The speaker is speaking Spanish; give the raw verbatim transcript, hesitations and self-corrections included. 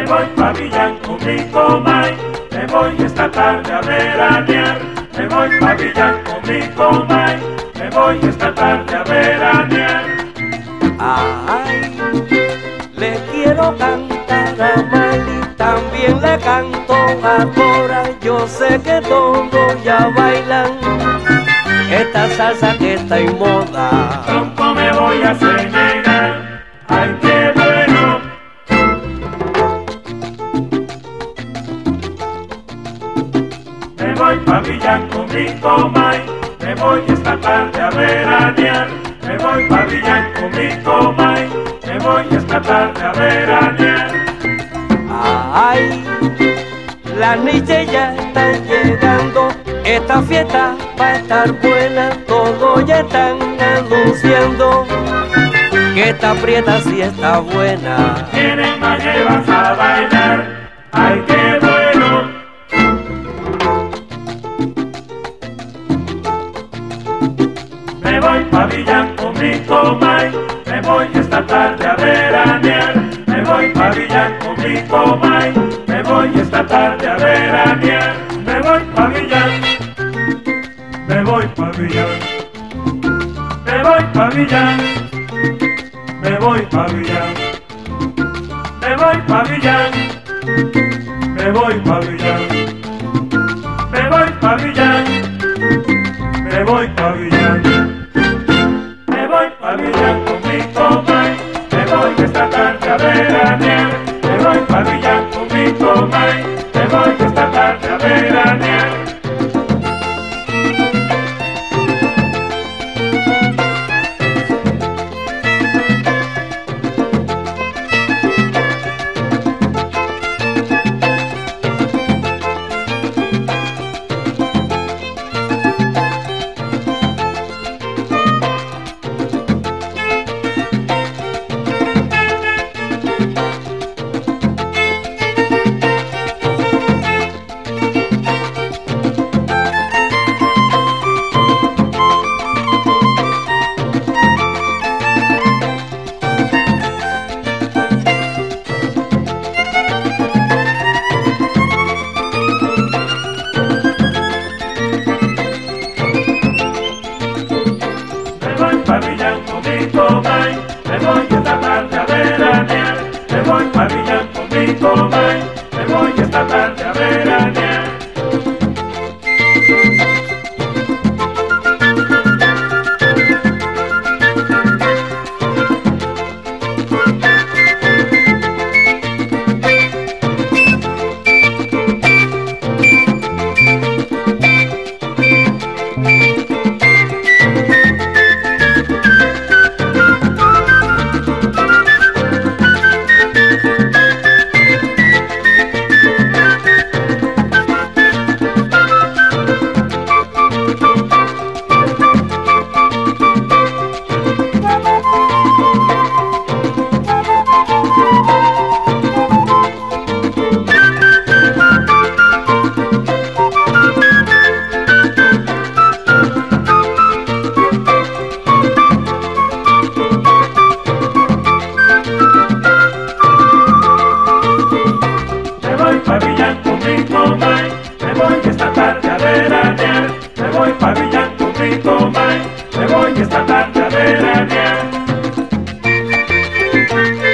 voy pa' Villán con mi comay, me voy esta tarde a veranear. Me voy pa' Villán con mi comay, me voy esta tarde a veranear. Ay, le quiero cantar a Mali, también le canto a Cora. Yo sé que todos ya bailan esta salsa que está en moda. Pronto me voy a Senegal, ay qué bueno. Me voy pa' Villán con mi comay, me voy esta tarde a veranear. Me voy pa' Villán con mi comay, me voy esta tarde a veranear. Ay, las niñas ya están llegando, esta fiesta va a estar buena. Todos ya están anunciando que esta prieta sí está buena. Vienen más llevas a bailar, ay qué bueno. Me voy pa' Villán con mi comay, me voy esta tarde a veranear. Me voy pa' Villán con mi comay, me voy esta tarde a veranear. Me voy pa' Villán, me voy pa' Villán, me voy pa' Villán, me voy pa' Villán, me voy pa' Villán, me voy pa' Villán, me voy pa' Villán, me voy pa' Villán. Me voy pa' Villán con mi comay, me voy esta tarde a veranear. Me voy pa' Villán con mi comay, me voy esta tarde a veranear. Pa' Villán con mi comay, me voy esta tarde a veranear. Me voy pa' Villán con mi comay, me voy esta tarde a veranear. Pa' Villán con mi comay, me voy esta tarde a veranear. Me voy pa' Villán con mi comay, me voy esta tarde a veranear.